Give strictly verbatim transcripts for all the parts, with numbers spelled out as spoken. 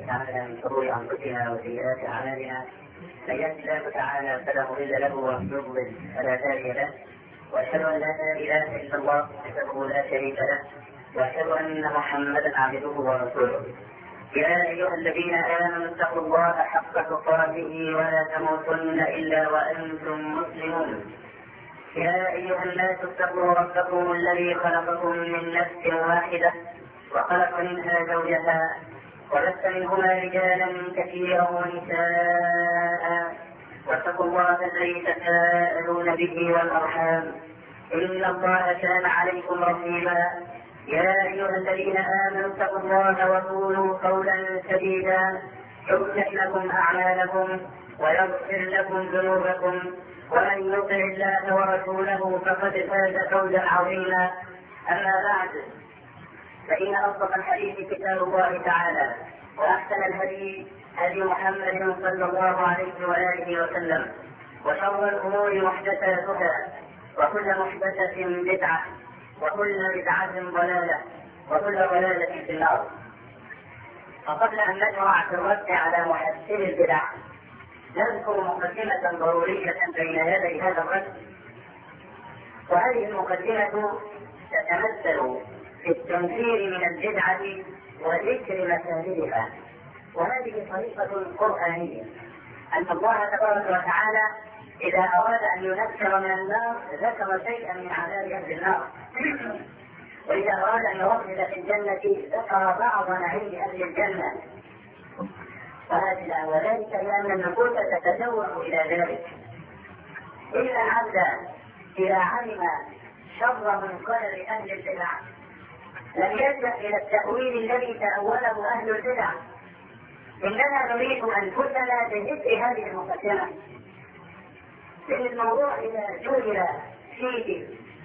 تعالى من شرور انفسنا وسيئات اعمالنا، من يهده الله تعالى فلا مضل له ومن يضلل فلا هادي له، واشهد ان لا اله الا الله وحده لا شريك له، واشهد ان محمدا عبده ورسوله. يا ايها الذين امنوا اتقوا الله حق تقاته ولا تموتن الا وانتم مسلمون. يا ايها الناس اتقوا ربكم الذي خلقكم من نفس واحده وخلق منها زوجها وبث منهما رجالا كثيرا ونساء، واتقوا الله الذي تساءلون به والارحام ان الله كان عليكم رقيبا. يا ايها الذين امنوا اتقوا الله وقولوا قولا سديدا يصلح لكم اعمالكم ويغفر لكم ذنوبكم، ومن يطع الله ورسوله فقد فاز فوزا عظيما. اما بعد، فإن أصدق الحديث كتاب الله تعالى، وأحسن الهدي هدي محمد صلى الله عليه وآله وسلم، وشر الأمور محدثاتها، وكل محدثة بدعة، وكل بدعة ضلالة، وكل ضلالة في النار. فقبل أن نشرع في الرد على محسن البدع، نذكر مقدمة ضرورية بين يدي هذا الرد، وهذه المقدمة تتمثل في التنفير من البدعة وذكر مساجدها. وهذه طريقة قرآنية، أن الله تبارك وتعالى إذا أراد أن ينفر من النار ذكر شيئا من عذاب أهل النار، وإذا أراد أن يرغب في الجنة ذكر بعض نعيم أهل الجنة، وهذا وذلك لأن النفوس تتجوع إلى ذلك. إلا العبد إذا علم شر منقلب أهل البدع لم يلجأ إلى التأويل الذي تأوله أهل البدع. إننا نريد أنفسنا بذكر هذه المقدمة، لأن الموضوع إذا جُهل فيه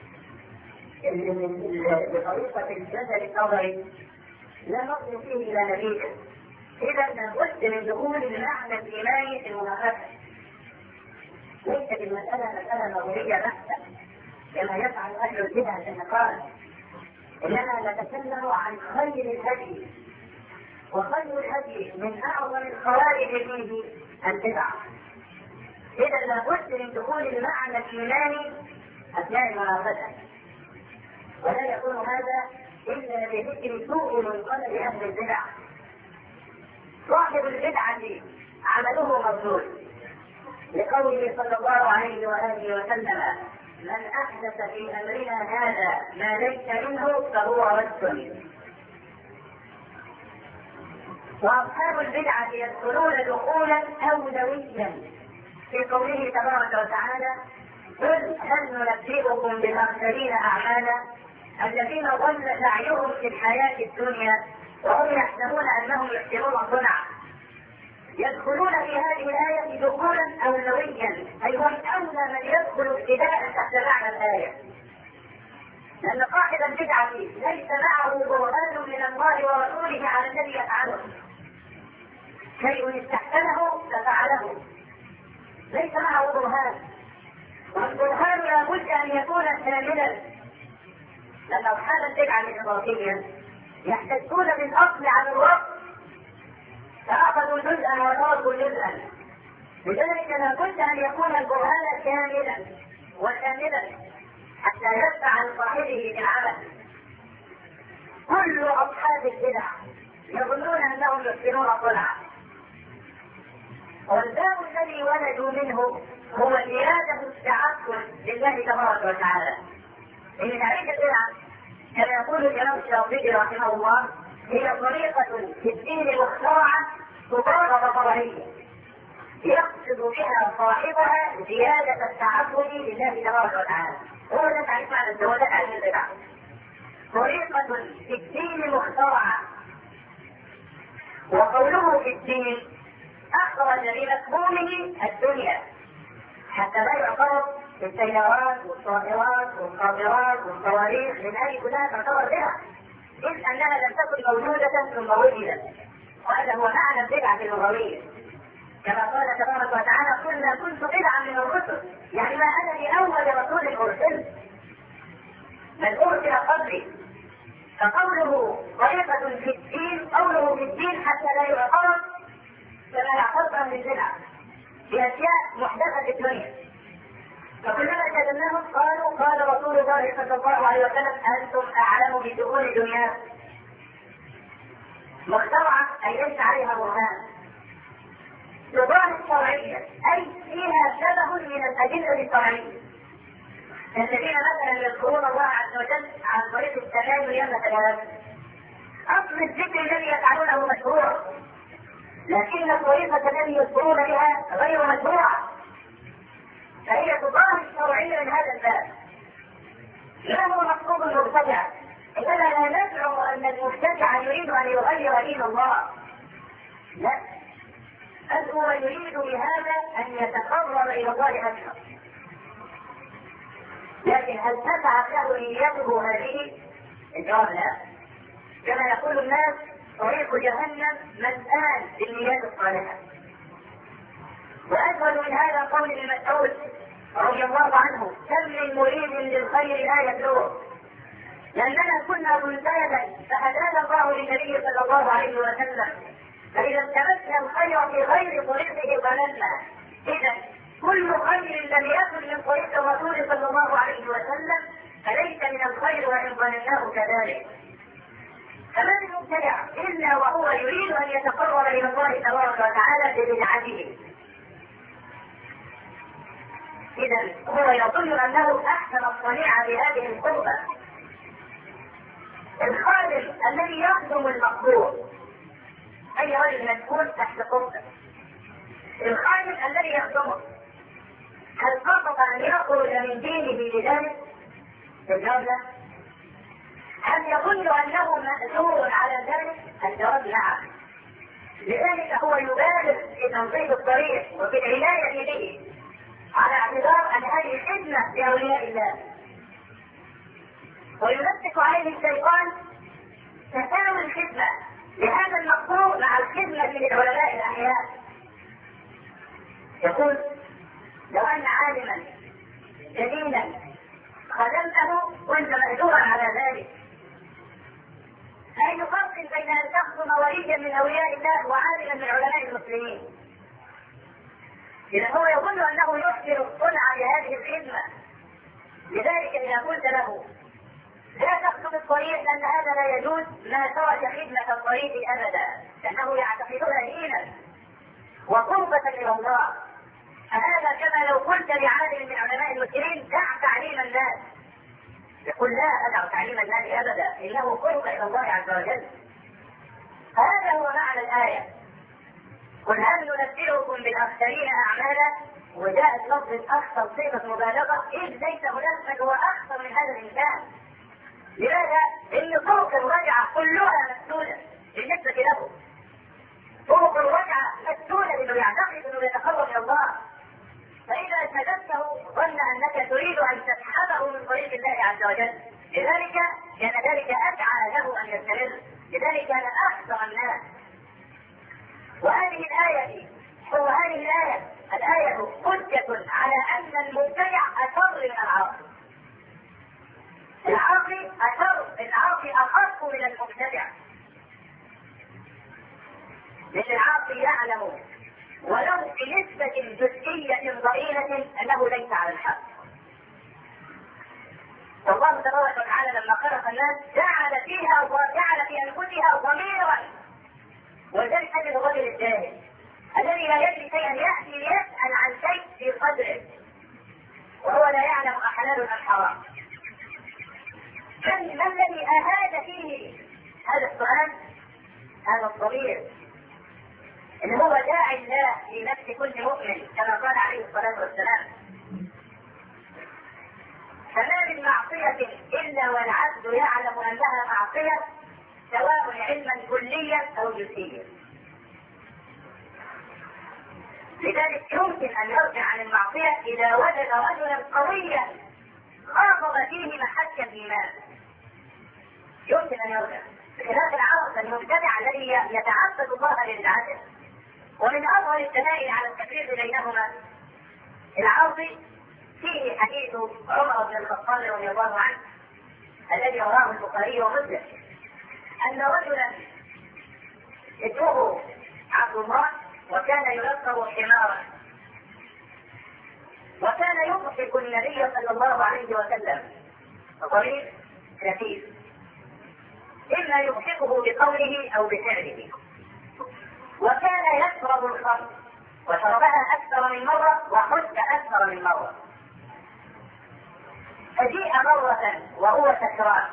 بطريقة الجدل النظري لا نصل فيه إلى نتيجة. إذا لابد من دخول المعنى الإيماني في المناقشة. ليست المسألة مسألة نظرية بحتة كما يفعل أهل البدع في النقاش، إننا نتكلم عن خير الهدي، وخير الهدي من أعظم الخوارج فيه البدع. إذا لابد من دخول المعنى الإيماني أثناء المناقشة، ولا يكون هذا إلا بذكر سوء منقلب أهل البدع. صاحب البدعة عمله مردود، لقوله صلى الله عليه وآله وسلم: من أحدث في أمرنا هذا ما ليس منه فهو رد. وأصحاب البدعة يدخلون دخولا أولويا في قوله تبارك وتعالى: قل هل ننبئكم بالأخسرين أعمالا الذين ضل سعيهم في الحياة الدنيا وهم يحسبون أنهم يحسنون صنعا. يدخلون في هذه الآية دخولا أولويا، أي هم أولى من يدخل ابتداء تحت معنى الآية، لأن صاحب البدعة ليس معه برهان من الله ورسوله على الذي يفعله. شيء استحسنه ففعله، ليس معه برهان، والبرهان لابد أن يكون كاملا، لأن أصحاب البدعة الإضافية يحتجون بالأصل عن الوقت، فأخذوا جزءا وتركوا جزءا. لذلك لابد أن يكون البرهان كاملا وكاملا حتى يدفع عن صاحبه بالعمل. كل أصحاب البدع يظنون أنهم يحسنون صنعا، والباب الذي ولدوا منه هو إرادة التعبد لله تبارك وتعالى. إن تعريف البدعة كما يقول الإمام الشاطبي رحمه الله هي طريقة في الدين مخترعة تطابق طبيعية يقصد بها صاحبها زيادة التعبد لله تبارك وتعالى. هو ده تعريف معنى الزواج عن البدع، طريقة في الدين مخترعة. وقوله في الدين أخرج بمفهومه الدنيا، حتى لا يعترض بالسيارات والطائرات والقاطرات والصواريخ من هذه كلها تعتبر بدعة، إذ أنها لم تكن موجودة ثم وجدت. وهذا هو معنى البدعة اللغوية، كما قال تبارك وتعالى: كنا كنت بدعا من الرسل، يعني ما أنا بأول رسول أرسل، بل أرسل قبلي. فقوله طريقة في الدين قوله في الدين حتى لا يعترض كما يعترض أهل البدع بأشياء محدثة في الدنيا. فكلما كلمناهم قالوا قال رسول الله صلى الله عليه وسلم أنتم أعلم بدخول دنياكم، مخترعة أي ليس عليها برهان، تظاهر شرعية أي فيها شبه من الأدلة الشرعية، الذين مثلا يذكرون الله عز وجل عن طريق التباين مثلا. أصل الذكر الذي يفعلونه مشروع، لكن الطريقة التي يذكرون بها غير مشروعة، فهي تظاهر الشرعية من هذا الباب. لا هو مقصود المبتدع، إننا لا نزعم أن المبتدع يريد أن يغير دين الله، لا، بل هو يريد بهذا أن يتقرب إلى الله أكثر. لكن هل تسعى له نيته هذه؟ الجواب لا. كما يقول الناس طريق جهنم ملآن بالنيات الصالحة. وأجمل من هذا قول ابن مسعود رضي الله عنه: كم من مريد للخير لا يبلغه، لأننا كنا منتهبا فهدانا الله للنبي صلى الله عليه وسلم، فإذا التمسنا الخير في غير طريقه ضللنا. إذا كل خير لم يكن من طريق الرسول صلى الله عليه وسلم فليس من الخير وإن ظنناه كذلك. فما من مبتدع إلا وهو يريد أن يتقرب إلى الله تبارك وتعالى ببدعته. إذا هو يظن أنه أحسن الصنيعة بهذه القربة. الخادم الذي يخدم المقبور أي رجل مسؤول تحت قربة، الخادم الذي يخدمه هل قصد أن يخرج من دينه بذلك؟ الجواب لا. هل يظن أنه مأجور على ذلك؟ الجواب نعم. لذلك هو يبالغ في تنظيف الطريق وفي العناية به على اعتبار أن هذه خدمة لأولياء الله، ويمسك عليه الشيطان تساوي الخدمة لهذا المقبور مع الخدمة للعلماء الأحياء. يقول: لو أن عالما جليلا خدمته كنت مأجورا على ذلك. أي فرق بين أن تخدم وليا من أولياء الله وعالما من علماء المسلمين؟ إذا هو يظن أنه يحسن الصنع بهذه الخدمة. لذلك إذا قلت له لا تخدم الطريق لأن هذا لا يجوز، ما ترك خدمة الطريق أبدا، لأنه يعتقدها دينا وقربة إلى الله. فهذا كما لو قلت لعالم من علماء المسلمين دع تعليم الناس، يقول لا أدع تعليم الناس أبدا، إنه قرب إلى الله عز وجل. هذا هو معنى الآية: قل هل ننبئكم بالأخسرين أعمالا؟ وجاءت لفظ الأخسر صيغة مبالغة، إذ ليس هناك من هو أخسر من هذا الإنسان. لماذا؟ إن طرق الرجعة كلها مسدودة بالنسبة له. طرق الرجعة مسدودة لأنه يعتقد أنه يتقرب إلى الله، فإذا سددته ظن أنك تريد أن تسحبه من طريق الله عز وجل. لذلك كان ذلك أدعى له أن يستمر، لذلك كان أخسر الناس. وهذه الآية هو هذه الآية الآية حجة على أن المبتدع أشر من العاصي. العاصي أشر، العاصي أخف من المبتدع، لأن العاصي يعلم ولو بنسبة جزئية ضئيلة أنه ليس على الحق. والله تبارك وتعالى لما خلق الناس جعل فيها وجعل في أنفسها ضميرا، ولذلك تجد الرجل الجاهل الذي لا يدري شيئا يأتي ليسأل عن شيء في قدره وهو لا يعلم أحلال أم حرام. ما الذي أهاد فيه هذا السؤال؟ هذا الضمير اللي هو داعي الله في نفس كل مؤمن كما قال عليه الصلاة والسلام: فما من معصية إلا والعبد يعلم أنها معصية، سواء علما كليا أو جزئيا. لذلك يمكن أن يرجع عن المعصية إذا وجد رجلا قويا خاطب فيه محك الإيمان، يمكن أن يرجع. بخلاف العاصي المبتدع الذي يتعبد الله للعدل. ومن أظهر الدلائل على التفريق بينهما العاصي فيه حديث عمر بن الخطاب رضي الله عنه الذي رواه البخاري ومسلم أن رجلا اسمه عبد الله وكان يلقب حمارا، وكان يضحك النبي صلى الله عليه وسلم بطريق خفيف، إما يضحكه بقوله أو بفعله. وكان يشرب الخمر، وشربها أكثر من مرة وحج أكثر من مرة. فجيء مرة وهو سكران،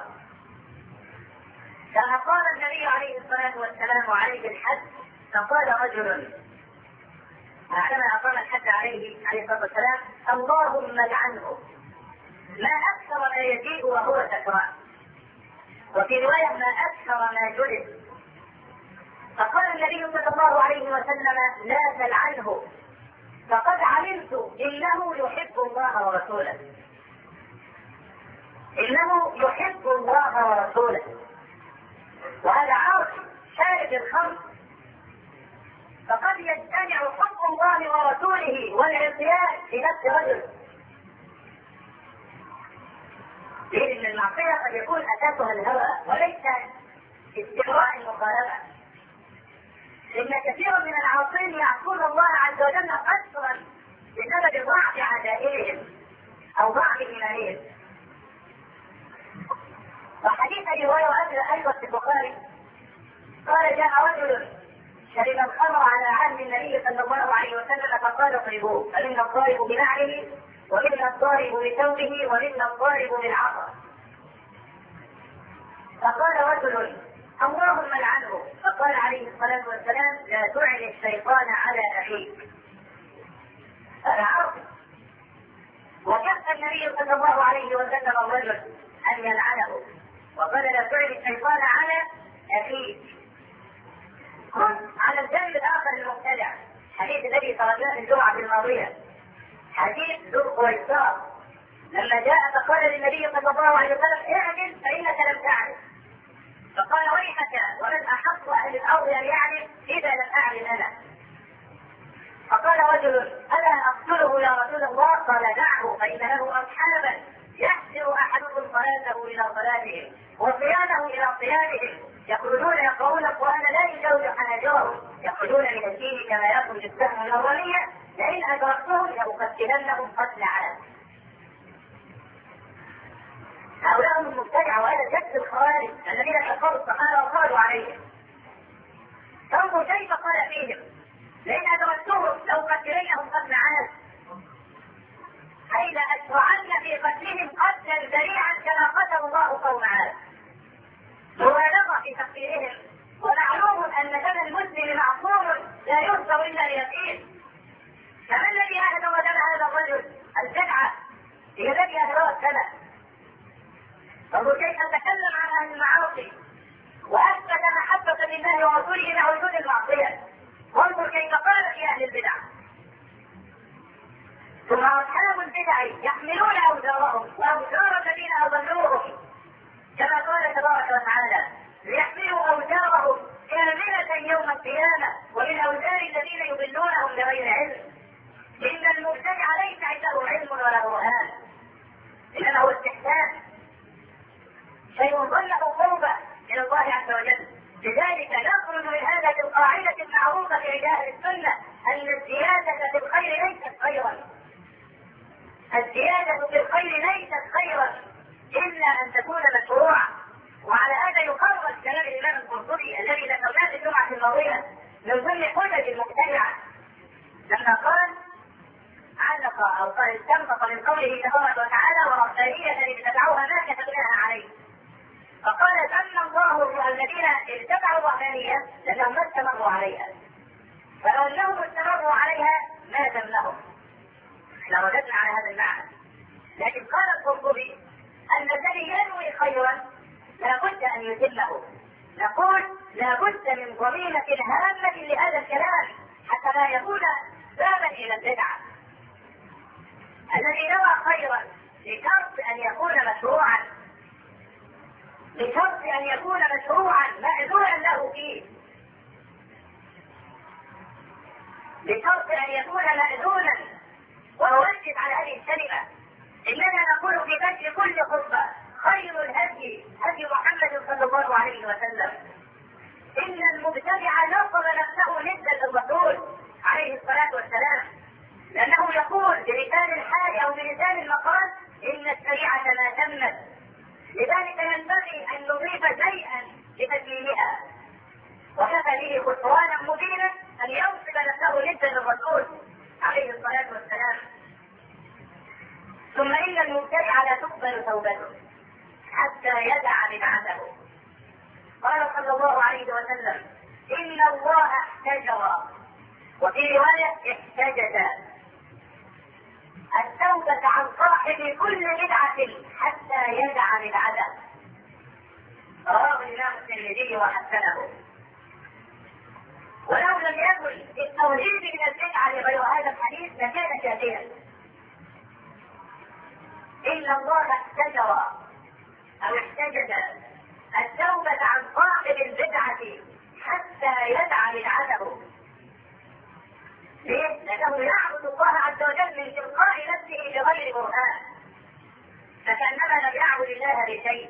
فأقام النبي عليه الصلاة والسلام عليه الحد، فقال رجل بعدما أقام الحد عليه عليه الصلاة والسلام: اللهم لعنه، ما أكثر ما يجيء وهو سكران. وفي رواية: ما أكثر ما جلد. فقال النبي صلى الله عليه وسلم: لا تلعنه، فقد علمت إنه يحب الله ورسوله، إنه يحب الله ورسوله. وهذا عاصي شارب الخمر، فقد يجتمع حب الله ورسوله والعصيان في نفس رجل. لأن المعصية قد يكون أساسها الهوى وليس استقراء المخالفة، إن كثيرا من العاصين يعصون الله عز وجل قصرا بسبب ضعف عزائمهم أو ضعف إيمانهم. وحديث أبي هريرة أيضا في البخاري قال: جاء رجل شرب الخمر على عهد النبي صلى الله عليه وسلم فقال: اضربوه، فمنا الضارب بنعله ومنا الضارب بثوبه ومنا الضارب بالعصا. فقال رجل: اللهم لعنه. فقال عليه الصلاة والسلام: لا تعن الشيطان على أخيك. هذا عرض. وكف النبي صلى الله عليه وسلم الرجل أن يلعنه، وقال: لا تعن الشيطان على أخيك. على الجانب الآخر المبتدع، حديث الذي تركناه في الجمعة الماضية، حديث ذو القويصار لما جاء فقال للنبي صلى الله عليه وسلم: اعدل فإنك لم تعدل. فقال: ويحك، ومن أحق أهل الأرض أن يعدل إذا لم أعدل أنا. فقال رجل: ألا أقتله يا رسول الله؟ قال: دعه، فإن له أصحابا يحسر أحدكم صلاته إلى صلاتهم وصيامه إلى صيامهم، يخرجون يقرؤون القرآن لا يجاوز حناجرهم، يخرجون من الدين كما يخرج السهم من الرمية، لئن أدركتهم لأقتلنهم قتل علم. هؤلاء هم المبتدعة، وهذا جد الخوارج الذين كفروا الصحابة وقالوا عليهم. فانظروا كيف قال فيهم: لئن أدركتهم لأقتلنهم قتل علم، أي لأشرعن في قتلهم قتلا ذريعا كما قتل الله قوم عاد. مبالغة في تقتيلهم، ومعلوم أن دم المسلم معصوم لا يغفر إلا ليقين. فما الذي أهدر دم هذا الرجل؟ البدعة هي الذي أهدر الدم. فانظر كيف تكلم عن أهل المعاصي وأثبت محبة لله ورسوله مع وجود المعصية. وانظر كيف قال في أهل البدع. ثم أصحاب البدع يحملون أوزارهم وأوزار الذين أضلوهم، كما قال تبارك وتعالى: ليحملوا أوزارهم كاملة يوم القيامة ومن أوزار الذين يضلونهم بغير علم. إن المبتدع ليس عنده علم ولا برهان، إنما هو استحسان، شيء ظنه قربة إلى الله عز وجل. لذلك نخرج من هذه القاعدة المعروفة في أهل السنة أن الزيادة في الخير ليست خيرا، الزيادة في الخير ليست خيرا إلا أن تكون مشروعة. وعلى هذا يقرر كلام الإمام القرطبي الذي ذكرناه في الجمعة الماضية من ضمن حجج المبتدعة، لما قال علق أو قال استنبط من قوله تبارك وتعالى: ورهبانية ابتدعوها ما كتبناها عليه. فقال: ذم الله الذين اتبعوا الرهبانية لأنهم ما استمروا عليها، فلو أنهم استمروا عليها ما ذمهم. احنا رددنا على هذا المعنى. لكن قال القرطبي أن الذي ينوي خيرا لابد أن يتمه. نقول لابد من ضمينة هامة لهذا الكلام حتى لا يكون بابا إلى البدعة. الذي نوى خيرا بشرط أن يكون مشروعا، بشرط أن يكون مشروعا مأذونا له فيه، بشرط أن يكون مأذونا. وأركز على هذه الكلمة، إننا نقول في بدء كل خطبة: خير الهدي هدي محمد صلى الله عليه وسلم. إن المبتدع نصب نفسه ندا للرسول عليه الصلاة والسلام، لأنه يقول بلسان الحال أو بلسان المقال إن الشريعة ما تمت، لذلك ينبغي أن نضيف شيئا لتكميلها، وكفى به خسرانا مبينا أن ينصب نفسه ندا للرسول عليه الصلاة والسلام. ثم إن المبتدع لا تقبل توبته حتى يدع بدعته. قال صلى الله عليه وسلم: إن الله احتجر، وفي رواية احتجز، التوبة عن صاحب كل بدعة حتى يدع بدعته. رواه الإمام الترمذي وحسنه. ولو لم يكن التوحيد من البدعة غير هذا الحديث لكان كافيا. إن الله احتجر أو احتجز التوبة عن صاحب البدعة حتى يدع بدعته. ليه؟ لأنه يعبد الله عز وجل من تلقاء نفسه بغير برهان، فكأنما لم يعبد الله بشيء.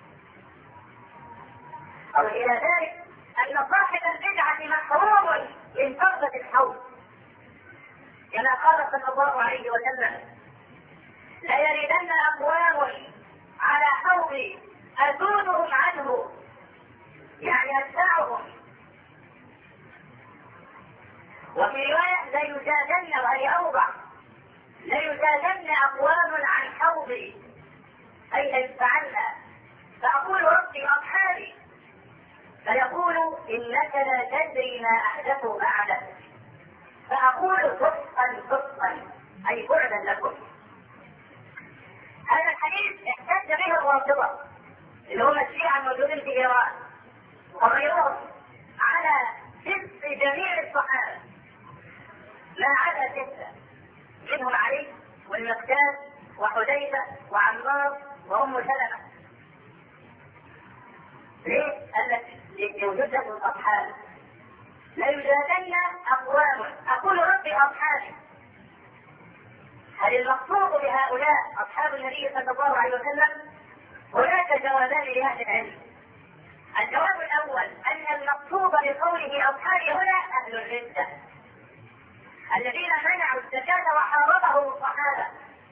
أو إلى ذلك أن صاحب البدعة محروم من فرضة الحوض، كما قال صلى الله عليه وسلم: لا يردن أقوام على حوضي أزودهم عنه، يعني أتبعهم. وفي رواية لا يزادن، وهي أوضح: لا يزادن أقوام عن حوضي، أي لا يتبعن. فأقول: ربي أصحابي، فيقول: إنك لا تدري ما أحدثوا بعدك، فأقول: صدقا صدقا، أي بعدا لكم. هذا الحديث احتج به الرافضة اللي هم الشيعة الموجودين في إيران وغيرهم على حفظ جميع الصحابة ما عدا ستة، منهم علي والمقداد وحذيفة وعمار وأم سلمة. ليه؟ قال لك لوجود لهم الأصحاب. لا يزادن أقوام، أقول ربي أصحابي. هل المقصود بهؤلاء أصحاب النبي صلى الله عليه وسلم؟ هناك جوابان لأهل العلم. الجواب الأول أن المقصود بقوله أصحابي هنا أهل الردة الذين منعوا الزكاة وحاربهم الصحابة.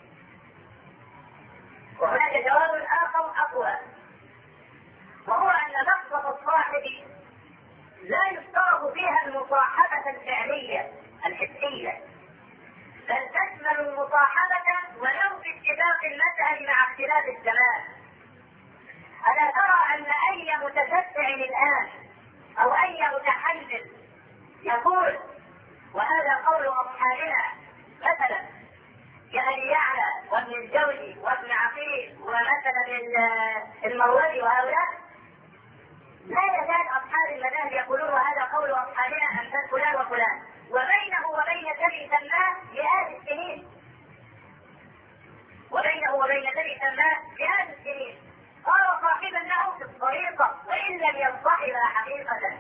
وهناك جواب آخر أقوى، وهو أن لفظة الصاحب لا يشترط فيها المصاحبة الفعلية الحسية، بل تشمل المصاحبة ولو باتفاق المذهب مع اختلاف الزمان. ألا ترى أن أي متشفع الآن أو أي متحلل يقول وهذا قول أصحابنا مثلا كأبي يعلى وابن الجوزي وابن عقيل ومثلا المروزي وهؤلاء، لا يزال أصحاب المذاهب يقولون وهذا قول أصحابنا أمثال فلان وفلان، وبينه وبين الذي سماه مئات السنين، وبينه وبين الذي سماه مئات السنين. قال صاحبا له في الطريقة وإن لم يصطحبها حقيقة.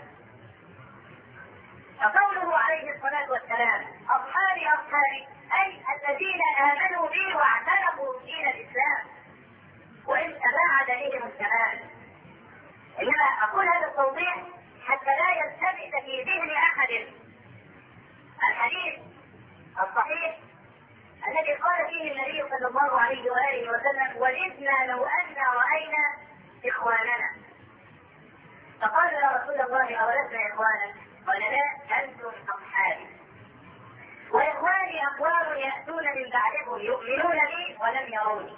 فقوله عليه الصلاة والسلام أصحابي أصحابي أي الذين آمنوا بي واعتنقوا دين الإسلام وإن تباعد بهم الزمان. إنما أقول هذا التوضيح حتى لا يلتبس في ذهن أحد الحديث الصحيح الذي قال فيه النبي صلى الله عليه وآله وسلم: وددنا لو أن رأينا إخواننا. فقال: يا رسول الله أولسنا إخوانا؟ قال: لا، أنتم أصحابي، وإخواني أقوام يأتون من بعدكم يؤمنون بي ولم يروني.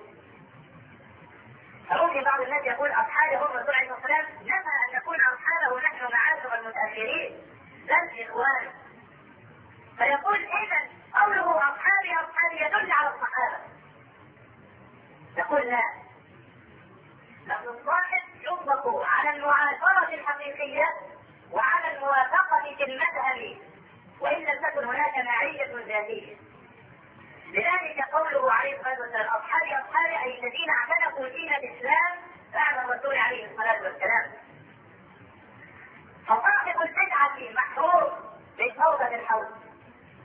فممكن بعض الناس يقول أصحابي هم الرسول عليه الصلاة والسلام، نفى أن نكون أصحابه نحن معاشر المتأخرين بل إخوان. فيقول إذا قوله أصحابي أصحابي يدل على الصحابة. يقول لا، لفظ الصاحب يطلق على المعاشرة الحقيقية وعلى الموافقة في المذهب وإن لم تكن هناك معية ذاتية. لذلك قوله عليه الصلاة والسلام أصحابي أصحابي أي الذين اعتنقوا دين الإسلام بعد الرسول عليه الصلاة والسلام. فصاحب البدعة محروم من فوضى الحوض.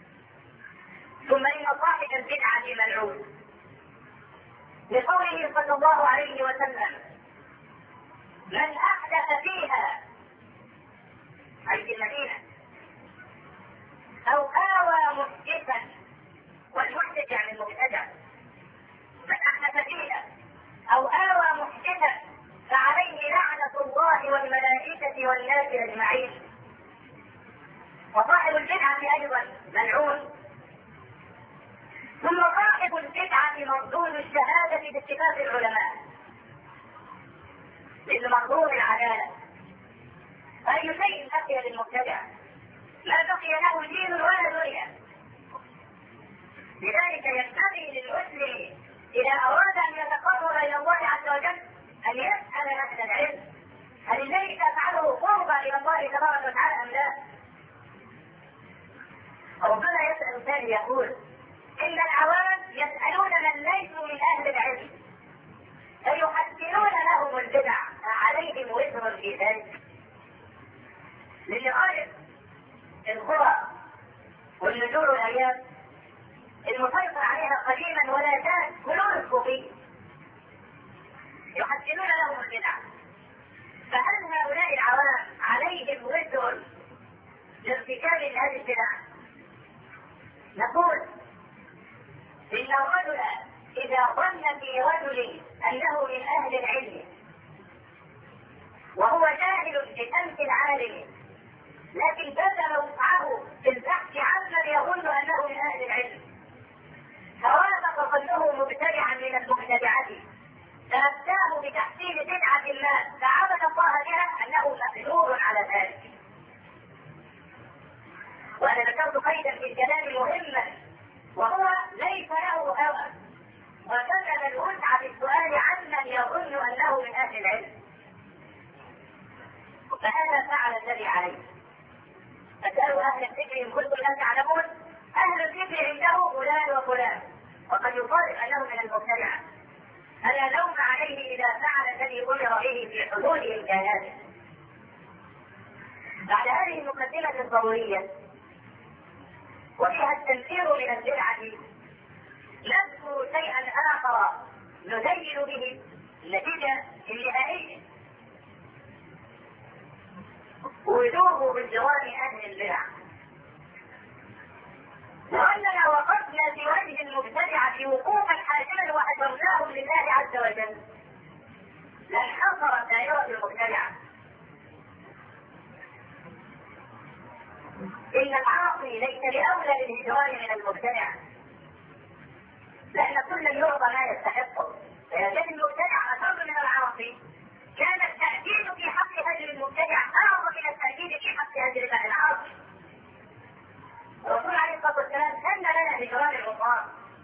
ثم إن صاحب البدعة ملعون لقوله صلى الله عليه وسلم من أحدث فيها أي في المدينة أو آوى محدثا، والمحدث يعني المبتدع، من أحدث فيها أو آوى محدثا فعليه لعنة الله والملائكة والناس أجمعين. وصاحب البدعة أيضا ملعون. ثم صاحب البدعة مردود الشهادة باتفاق العلماء، لأن مردود العدالة. أي شيء بقي للمبتدع لا بقي له دين ولا دنيا. لذلك ينبغي للمسلم إذا أراد أن يتقرب إلى الله عز وجل أن يسأل أهل العلم هل الذي تفعله قربا إلى الله تبارك وتعالى أم لا؟ ربنا يسأل ثاني يقول إن العوام يسألون من ليسوا من أهل العلم فيحسنون لهم البدع عليهم وزر في ذلك. للغالب القرى والنجور الأيام المسيطر عليها قديما ولا زال كلهم الصوفية يحسنون لهم البدع. فهل هؤلاء العوام عليهم وزر لارتكاب هذه البدع؟ نقول إن الرجل إذا ظن في رجل أنه من أهل العلم وهو جاهل بأمس العالم لكن بذل وسعه في البحث عمن يظن أنه من أهل العلم فوافق ظنه مبتدعا من المبتدعات فأفتاه بتحسين بدعة ما فعبد الله بها أنه مقدور على ذلك. وأنا ذكرت قيدا في الكلام مهما وهو ليس له هوى وبذل الوسع في السؤال عمن يظن أنه من أهل العلم. فهذا فعل الذي عليه. فسألوا أهل الذكر إن كنتم لا تعلمون. أهل الذكر عنده فلان وفلان وقد يصادف أنه من المبتدعة فلا لوم عليه إذا فعل الذي أمر به في حدود إمكاناته. بعد هذه المقدمة الضرورية وفيها التنفير من البدعة نذكر شيئا آخر نزين به النتيجة النهائية وجوب بالجواب أهل البدع. وأننا وقفنا في وجه المبتدعة وقوفا حاسما وأجرناهم لله عز وجل لانحصرت دائرة المبتدعة. إن العاصي ليس بأولى بالهجران من المبتدع لأن كل يعطى ما يستحقه. فإذا كان المبتدع أشر من العاصي كان التأكيد في حق هجر المبتدع أعظم من التأكيد في حق هجر العاصي. الرسول عليه الصلاة والسلام سن لنا هجران العصاة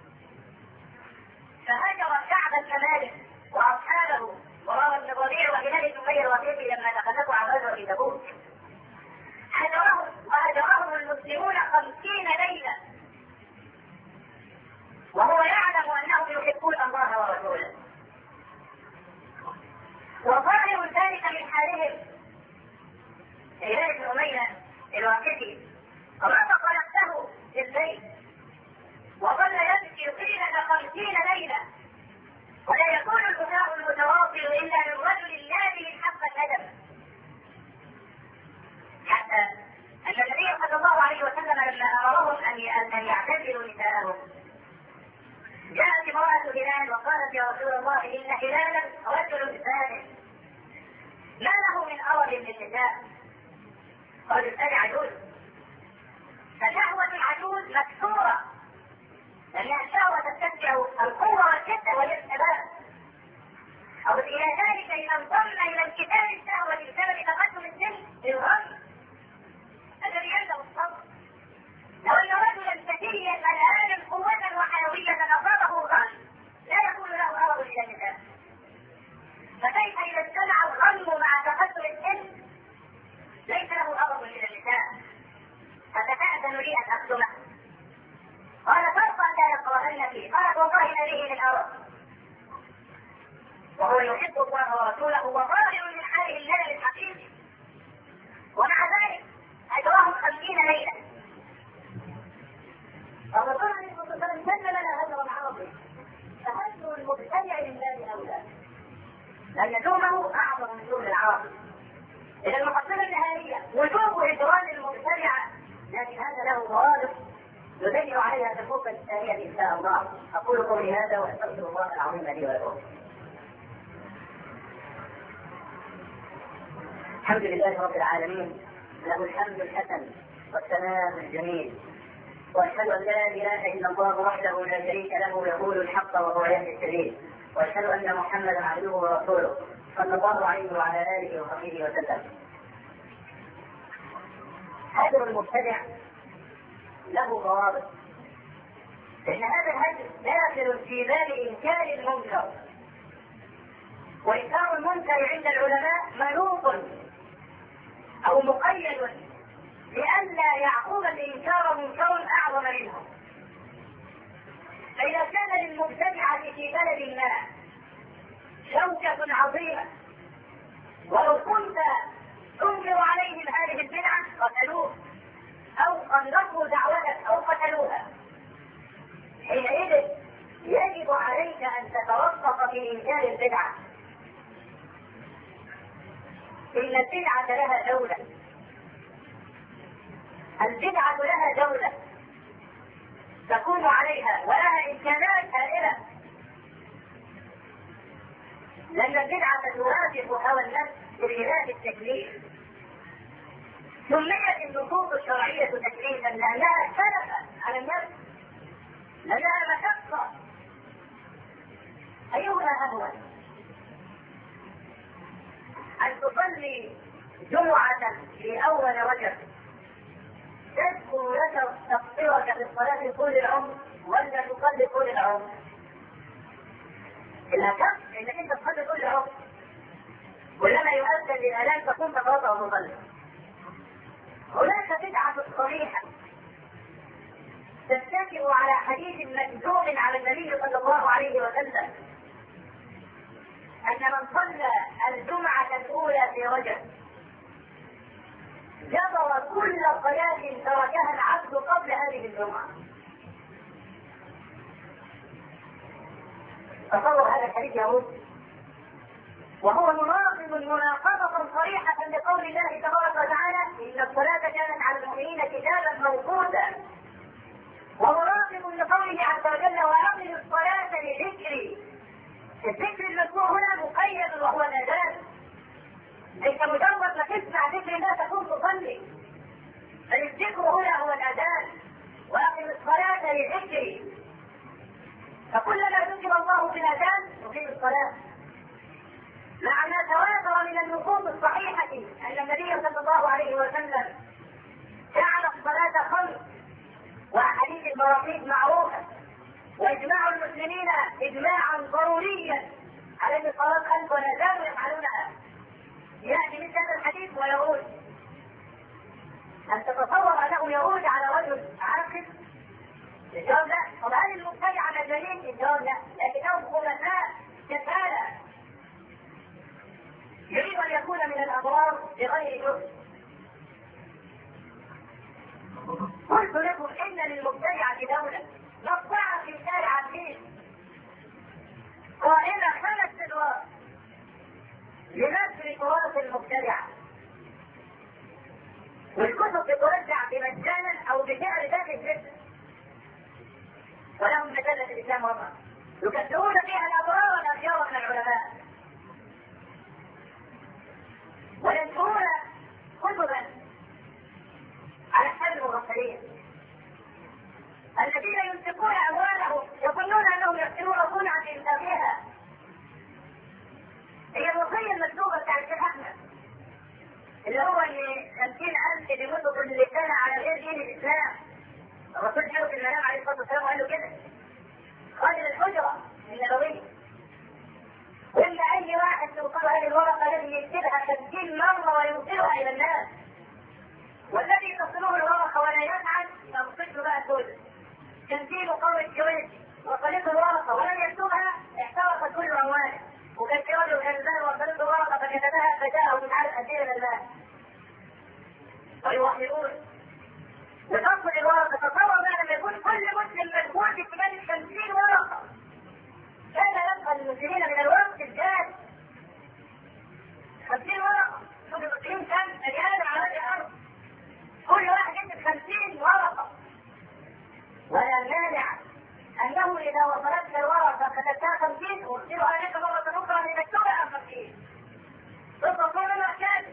فهجر كعب بن وأصحابه وراء بن ربيع وهلال بن أمية الوثيقي لما تخلفوا عن غزوة تبوك هجرهم وهجرهم المسلمون خمسين ليلة وهو يعلم أنهم يحبون الله ورسوله. وظاهر ذلك من حالهم هلال بن أمية الوثيقي رفق نفسه في البيت وظل يبكي طيلة خمسين ليلة ولا يكون البكاء المتواصل إلا من رجل نادم حق الندم حتى أن النبي صلى الله عليه وسلم لما أمرهم أن يعتزلوا نساءهم جاءت امرأة هلال وقالت يا رسول الله إن هلالا رجل ثاني ما له من أرض للنساء قال الثاني عجوز. فشهوة العجوز مكسورة لأن الشهوة تتبع القوة والشدة والارتباط أو إلى ذلك إذا انضم إلى انكسار الشهوة بسبب تقدم السن للغم الذي عنده الصبر. لو أن رجلا ثديا ملآنا قوة وحيوية أصابه الغم لا يكون له أرض إلى النساء. فكيف إذا اجتمع الغم مع تقدم السن ليس له أرض إلى النساء؟ فتتأذن لي أن أخدمه. قال فرقا لا يقرأن فيه. قالت والله ما به من أرض وهو يحب الله ورسوله وظاهر من حاله الندم الحقيقي ومع ذلك أجرهم خمسين ليلة. الرسول عليه الصلاة والسلام سن لنا هجرا عرضي فهجر المبتدع لله أولى. له ضوابط نبين عليها في الخطبة الثانية إن شاء الله. أقول قولي هذا وأستغفر الله العظيم لي ولكم. الحمد لله رب العالمين، له الحمد الحسن والثناء الجميل، وأشهد أن لا إله إلا الله وحده لا شريك له يقول الحق وهو يهدي السبيل، وأشهد أن محمدا عبده ورسوله صلى الله عليه وعلى آله وصحبه وسلم. هجر المبتدع له ضوابط، لأن هذا الهجر داخل في باب إنكار المنكر، وإنكار المنكر عند العلماء منوط أو مقيد لئلا يعقوب الإنكار منكر أعظم منه. فإذا كان للمبتدعة في بلد ما شوكة عظيمة ولو كنت تنكر عليهم هذه البدعة قتلوه أو قنطوا دعوتك أو قتلوها، حينئذ يجب عليك أن تتوسط في إنكار البدعة. إن البدعة لها دولة، البدعة لها دولة تكون عليها ولها إمكانات هائلة، لأن البدعة توافق هوى النفس بخلاف التكليف. سميت النصوص الشرعية تكليفا لأنها اختلفت على النفس، لأنها مشقة. أيهما أهون، أن تصلي جمعة في أول رجب تذكر لك تقصيرك في الصلاة طول العمر، ولا تصلي طول العمر؟ إلا كم إنك أنت تصلي طول العمر، كلما يؤذن للأذان تقوم تتوضأ وتصلي. هناك بدعة صريحة تتكئ على حديث مكذوب على النبي صلى الله عليه وسلم أن من صلى الجمعة الأولى في رجب جبر كل صلاة تركها العبد قبل هذه الجمعة. تصور هذا الحديث يهود، وهو مناقض مناقضة صريحة لقول الله تبارك وتعالى إن الصلاة كانت على المؤمنين كتابا موقوتا، ومناقض لقوله عز وجل وأقم الصلاة لذكري. الذكر المذكور هنا مقيد وهو الأذان، ليس مجرد ما تسمع ذكر الله تكون تصلي، بل الذكر هنا هو الأذان وأقم الصلاة لذكري. فكلما ذكر الله في الأذان يقيم الصلاة، مع ما تواتر من النصوص الصحيحة أن النبي صلى الله عليه وسلم جعل الصلاة خمس، وأحاديث المواقيت معروفة، وإجماع المسلمين إجماعا ضروريا على أن الصلاة خمس ولا زالوا يفعلونها. يأتي مثل هذا الحديث ويقول أن تتصور أنه يعود على رجل عاقل؟ الجواب لا. طب هل المبتدع مجانين؟ الجواب لا، لكنهم خلفاء كفالة، يريد أن يكون من الأبرار بغير جهد. قلت لكم إن للمبتدعة دولة مقطعة في شارع الدين قائمة خمس أدوار لنشر تراث المبتدعة، والكتب تتوزع بمجانا أو بسعر ذات الجسم، ولهم مجلة الإسلام وضع يكثرون فيها الأبرار والأخيار من العلماء، وينشرون كتبا على حساب المغفلين الذين ينفقون أموالهم يظنون أنهم يحسنون صنعا في إنتاجها. هي الوصية المكتوبة بتاع الشيخ أحمد اللي هو ان خمسين ألف بيموتوا كل سنة على غير دين الإسلام. الرسول جاء في المنام عليه الصلاة والسلام وقال له كده خادم الحجرة النبوية، وإن أي واحد توصل هذه الورقة لازم يكتبها خمسين مرة ويوصلها إلى الناس، والذي تصله الورقة ولا يفعل فتصله بقى سودة. كان في مقاومة الجويز وصلته الورقة ولم يكتبها احترقت كل أمواله، وكان في رجل غلبان وصلته الورقة فكتبها فجاءه من عدد أسير المال ويوحدون وتصل الورقة. تصور بقى لما يكون كل مسلم مجموع في كمان خمسين ورقة، كان يبقى المسلمين من الوقت الجاد خمسين ورقة. شوف المسلمين كم أجيال على وجه الأرض، كل واحد يكتب خمسين ورقة إذا وصلتك الورقة كتبتها خمسين وارسلوا عليك مرة أخرى لتكتبها خمسين. تطلقون الأحكام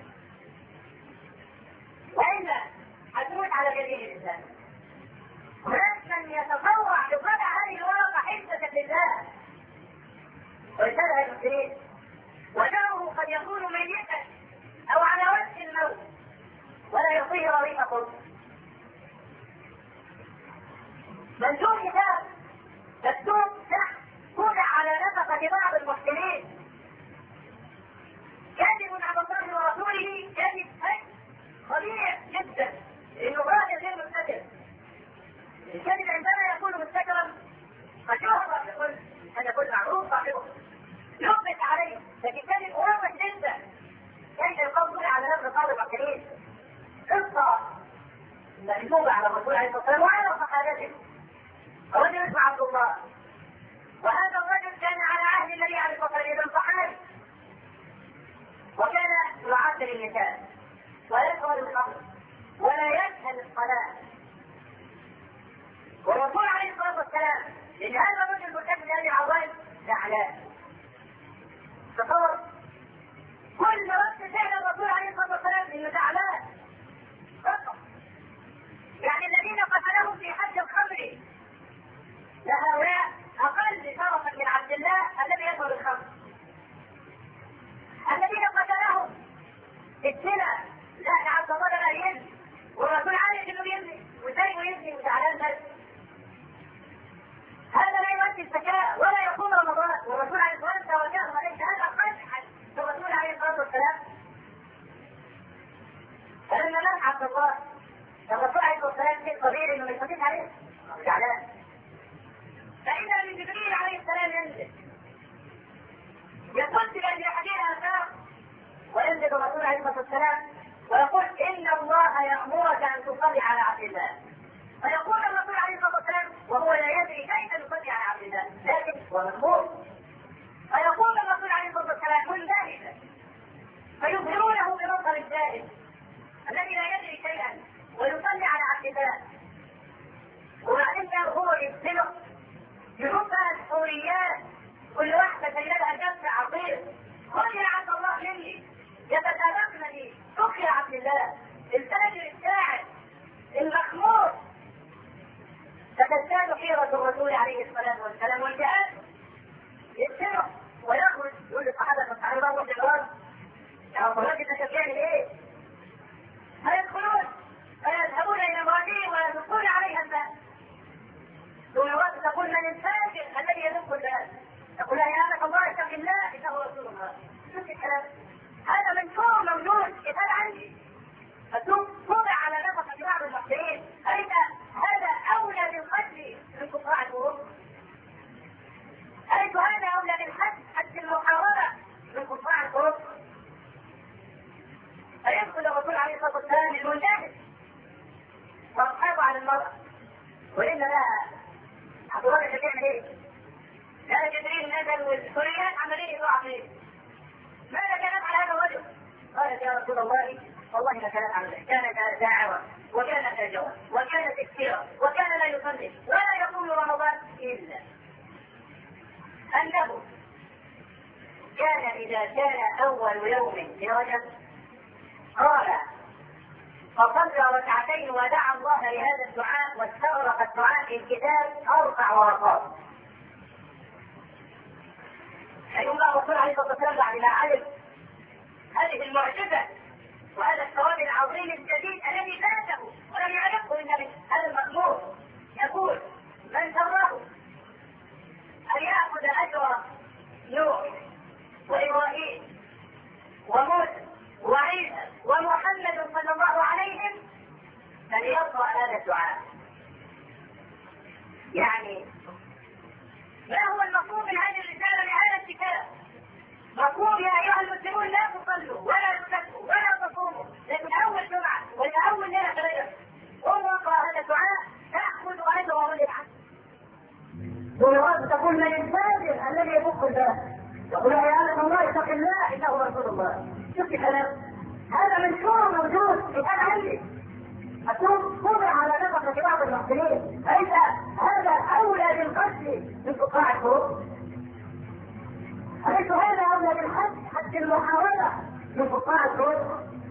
وإلا هتموت على جميع الإنسان. هناك من يتطوع لقطع هذه الورقة حجة لله ويسألها المسلمين، ودمه قد يكون ميتا أو على وجه الموت ولا يعطيه رغيف خبز. منشور كتاب مكتوب تحت وضع على نفقة بعض المحسنين كاذب على الله ورسوله، كاذب خطير جدا لأنه راجل غير مستتر. الكذب عندما يكون مستترا قد يهرب بكل هذا كل معروف صاحبه يثبت عليه، لكن الكذب واضح جدا. كيف يقول على نفس بعض المحسنين قصة مكتوبة على الرسول عليه الصلاة والسلام وعلى صحابته. رجل اسمه عبد الله، وهذا الرجل كان على عهد النبي عليه الصلاة والسلام صحابي، وكان يعاشر النساء ويشرب الخمر ولا يشهد الصلاة. والرسول عليه الصلاة والسلام لأن هذا الرجل مرتكب لهذه العظائم زعلان. تصور كل وقت فعل الرسول عليه الصلاة والسلام انه زعلان فقط. يعني الذين قتلهم في حج الخمر لهؤلاء أقل شرفا من عبد الله الذي يشرب الخمر. الذين قتلهم في الزنا لا عبد الله لا يزني والرسول عارف انه يزني وزي يزني وزعلان بس. هذا لا يؤدي الزكاة ولا يقوم رمضان والرسول عليه الصلاة والسلام توجههم عليه. هذا قدح الرسول عليه الصلاة والسلام. فلما مات عبد الله الرسول عليه الصلاة والسلام في الطبيعي انه يستطيع عليه زعلان. فإذا من جبريل عليه السلام ينزل يقول في هذه الحديث آثار وينزل الرسول عليه الصلاة والسلام ويقول إن الله يأمرك أن تصلي على عبد الله. فيقول الرسول عليه الصلاة والسلام وهو لا يدري كيف يصلي على عبد الله لكن هو مأمور. فيقول الرسول عليه الصلاة والسلام منبهزا فيظهرونه بمنظر الجاهل الذي لا يدري شيئا ويصلي على عبد الله. وبعدين هو يبتلع يحبها الحوريات كل واحدة سيدها جبت عظيم. خذ يا عبد الله مني يتسابقن لي اخي عبد الله التاجر الساعد المخمور. فتزداد حيرة الرسول عليه الصلاة والسلام والجهاد يبتلع ويخرج يقول للصحابة الصحابة الله في الأرض يا عبد الله انت بتعمل ايه؟ فيدخلون فيذهبون إلى امرأته ويدخلون عليها الماء. دون تقول من الفاجر الذي يدق الباب تقول يا هذا الله اتق الله انه رسول الله. شوف الكلام هذا منشور موجود كتاب عندي فتوضع على نفقة بعض المحسنين. أين هذا أولى بالقتل من كفار الكفر؟ أليس هذا أولى بالحد حد المحاورة من كفار الكفر؟ فيدخل الرسول عليه الصلاة والسلام المنتهز واصحابه على المرأة وإن لها عبد الله انت بتعمل ايه؟ لا جبريل نزل والحريات عمليه يقع فيه. ماذا كانت على هذا الرجل؟ قالت يا رسول الله والله ما كانت عمله، كانت داعرة وكانت فاجرة وكانت كثيرة وكان لا يصلي ولا يقوم رمضان الا انه كان اذا كان اول يوم في رجب قال فصلى ركعتين ودعا الله لهذا الدعاء واستغرق الدعاء في الكتاب اربع ورقات. فيقول الله الرسول عليه الصلاه والسلام بعد ما علم هذه المعجزه وهذا الثواب العظيم الجديد الذي فاته ولم يعرفه الا من هذا المأمور يقول من سره ان ياخذ اجر نوح وابراهيم وموسى وعيسى ومحمد صلى الله عليهم فليقرأ هذا الدعاء. يعني ما هو المطلوب من هذه الرسالة لهذا الكتاب؟ مطلوب يا أيها المسلمون لا تصلوا ولا تزكوا ولا تصوموا لكن أول جمعة ولا أول ليلة في رجب قوموا اقرأ هذا الدعاء تأخذ أجر وللعبد. ولغاية تقول من الفاجر الذي يفك الباب يقول يا أهل الله اتق الله إنه رسول الله. شوف كلام هذا منشور موجود كتاب عندي مكتوب وضع على نفقة بعض المحسنين. فإذا هذا أولى بالقتل من فقاع الكروب. أليس هذا أولى بالحد حتى المحاولة من فقاع الكروب؟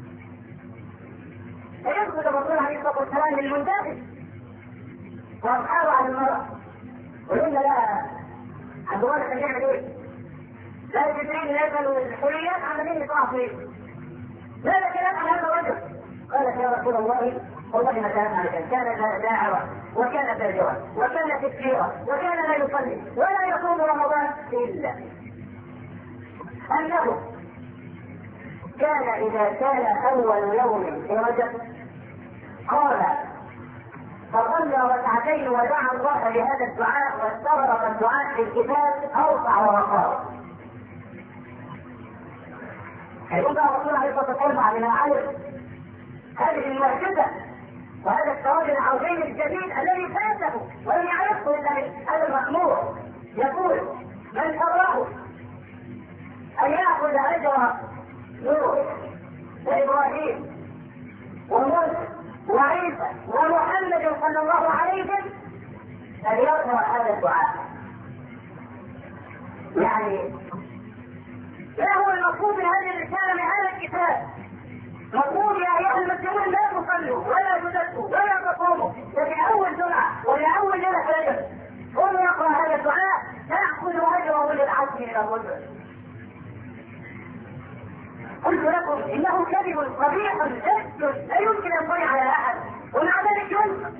فينقذ الرسول عليه الصلاة والسلام للمنتخب وأصحابه على المرأة وقلنا لا عبد الله كان يعمل ايه؟ لا جبريل نزل الحريات عمالين يطلعوا فيه. ماذا كان يفعل هذا الرجل؟ قالت يا رسول الله والله ما كان هذا، كان داعرا وكان فاجرا وكان تكفيرا وكان لا يصلي ولا يصوم رمضان الا انه كان اذا كان اول يوم في رجب قال فصلى ركعتين ودعا الله بهذا الدعاء واستغرق الدعاء في الكتاب اوسع ورقاق. يقول بقى الرسول عليه الصلاه والسلام بعد ما عرف هذه المعجزه وهذا الثواب العظيم الجديد الذي فاته ولم يعرفه الا هذا المأمور، يقول من سره ان ياخذ اجر نوح وابراهيم وموسى وعيسى ومحمد صلى الله عليه وسلم ان يقرا هذا الدعاء. يعني ما هو المطلوب من هذه الرساله من هذا الكتاب؟ مطلوب يا ايها المسلمون لا تصلوا ولا تزكوا ولا تصوموا، لكن اول جمعه ولا اول ليله في رجب قوموا يقرا هذا الدعاء تاخذوا اجره للعزم الى الرجل. قلت لكم انه كذب قبيح جد لا يمكن ان يطلع على احد ومع ذلك ينصر.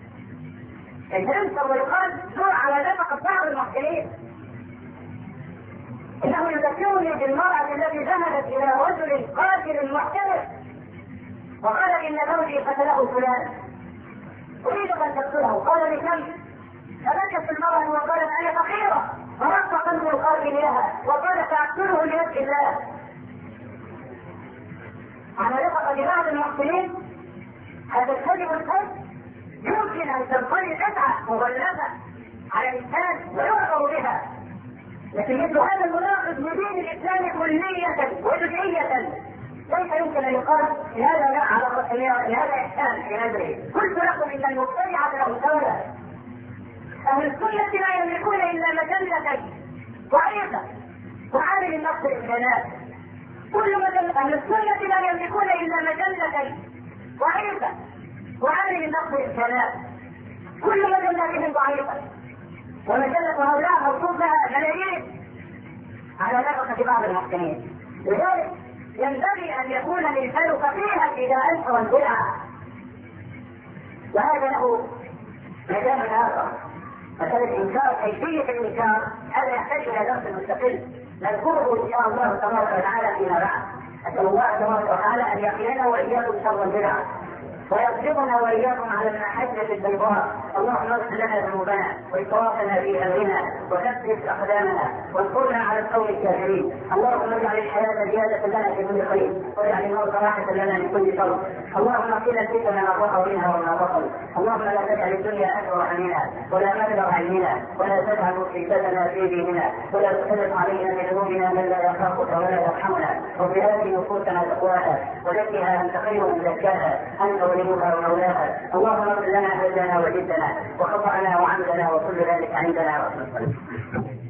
ينصر ويقال دور على نفقه بعض المحسنين. انه يذكرني بالمراه التي ذهبت الى رجل قاتل محترف وقالت ان زوجي قتله فلان اريد ان تقتله، قال بكم؟ فبكت المراه وقالت انا فقيره، فرق قلب القاتل لها وقال ساقتله لوجه الله. على نفقه بعض المحسنين هذا الكذب الكذب يمكن ان تنطلي قطعه مغلفه على الانسان ويعبر بها، لكن مثل هذا المناقض لدين الاسلام كليه وجزئيه ليس يمكن ان يقال هذا لا على هذا احسان في نظره. قلت لكم ان المبتدعه له دوله، اهل السنه لا يملكون الا مجله ضعيفه تعامل النفس الامكانات. كل مجله اهل السنه لا يملكون الا مجله ضعيفه تعامل النفس الامكانات. كل مجلاتهم ضعيفه ومجله هؤلاء موصوف لها ملايين على نفقه بعض المحسنين. لذلك ينبغي ان يكون الانسان فقيها اذا انكر البدعه، وهذا له مجال اخر. مثلا الانكار كيفيه الانكار هذا يحتاج الى درس مستقل نذكره ان شاء الله تبارك وتعالى فيما بعد. اسال الله تبارك وتعالى ان يقينا واياكم شر البدع ويصرفنا واياكم على المحجه البيضاء. اللهم اغفر لنا ذنوبنا واسرافنا في امرنا وثبت اقدامنا وانصرنا على القوم الكافرين. اللهم اجعل الحياه زياده لنا في كل خير واجعل الموت راحه لنا من كل شر. اللهم اقنا الفتن ما ظهر منها وما بطن. اللهم لا تجعل الدنيا اكبر همنا ولا مبلغ علمنا ولا تجعل مصيبتنا في ديننا ولا تسلط علينا بذنوبنا من لا يخافك ولا يرحمنا. وبهذه نفوسنا تقواها وزكها انت خير من زكاها انت وليها ومولاها. اللهم اغفر لنا هدنا وجدنا وخطأنا وعمدنا وكل ذلك عندنا وصلنا.